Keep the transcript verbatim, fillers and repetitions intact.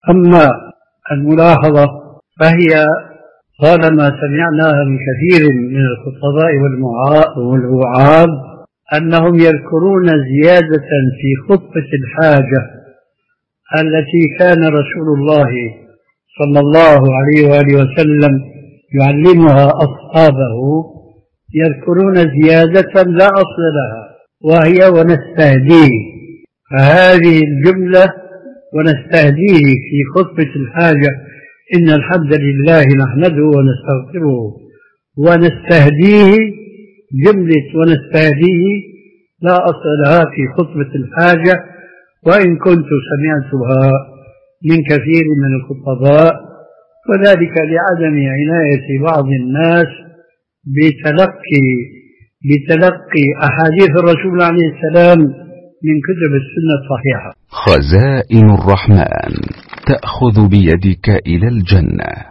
أما الملاحظة فهي طالما سمعناها من كثير من الخطباء والوعاظ أنهم يذكرون زيادة في خطبة الحاجة التي كان رسول الله صلى الله عليه وآله وسلم يعلمها أصحابه، يذكرون زيادة لا أصل لها وهي ونستهديه. فهذه الجملة ونستهديه في خطبة الحاجة إن الحمد لله نحمده ونستغفره ونستهديه، جملة ونستهديه لا أصل لها في خطبة الحاجة، وإن كنت سمعتها من كثير من الخطباء، وذلك لعدم عناية بعض الناس بتلقي بتلقي أحاديث الرسول عليه السلام من كتب السنة الصحيحة. خزائن الرحمن تأخذ بيدك إلى الجنة.